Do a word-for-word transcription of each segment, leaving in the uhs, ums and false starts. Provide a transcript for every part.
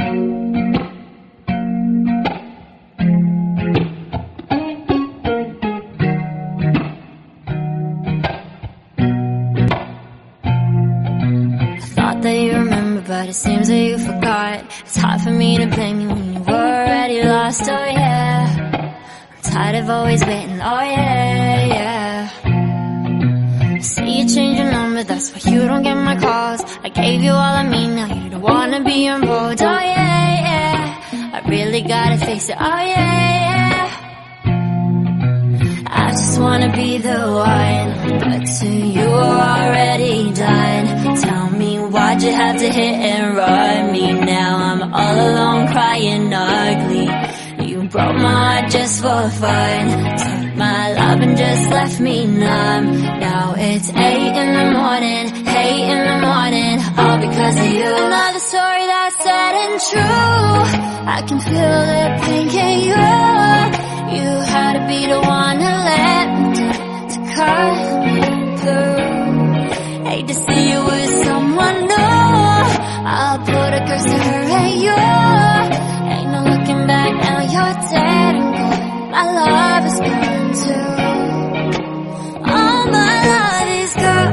That you remember, but it seems that you forgot. It's hard for me to blame you when you were already lost. Oh yeah, I'm tired of always waiting. Oh yeah, yeah. I see you change your number, that's why you don't get my calls. I gave you all of me, now you don't wanna be involved. Oh yeah, yeah, I really gotta face it. Oh yeah, yeah. I just wanna be the one, but to you are already done. Tell me, why'd you have to hit and run me? Now I'm all alone crying ugly. You broke my heart just for fun, took my love and just left me numb. Now it's eight in the morning, eight in the morning, all because of you. Another story that's sad and true. I can feel the pain, can you? You had to be the one to let me down, to cut me through. Hate to see you with someone new. I'll put a curse to her and you. Ain't no looking back, now you're dead and gone. My love is gone too. All my love is gone.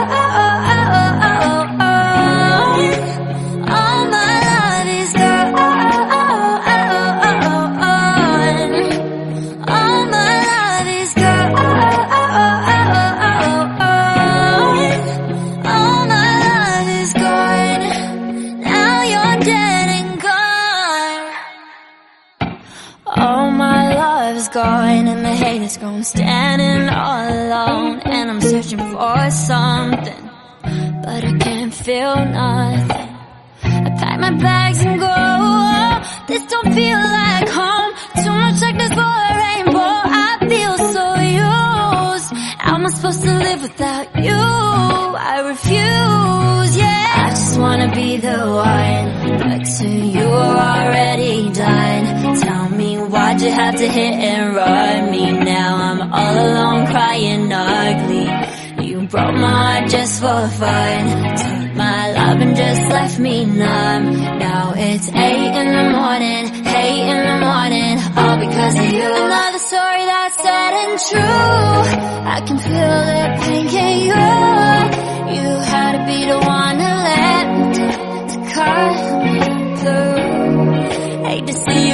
All my love is gone. All my love is gone. All my love is gone. Now you're dead and gone. All my love is gone, and the hate is gone. Standing all alone, and I'm searching for something, but I can't feel nothing. I pack my bags and go. This don't feel like home. Too much darkness for a rainbow. I feel so used. How am I supposed to live without you? I refuse, yeah. I just wanna be the one, but to you are already done. Tell me, why'd you have to hit and run me? Now I'm all alone crying ugly. You broke my heart just for fun, took my love and just left me numb. Now it's eight in the morning, eight in the morning, all because of you. Another story that's sad and true. I can feel the pain, can you? You had to be the one to let me down, to cut me through. Hate to see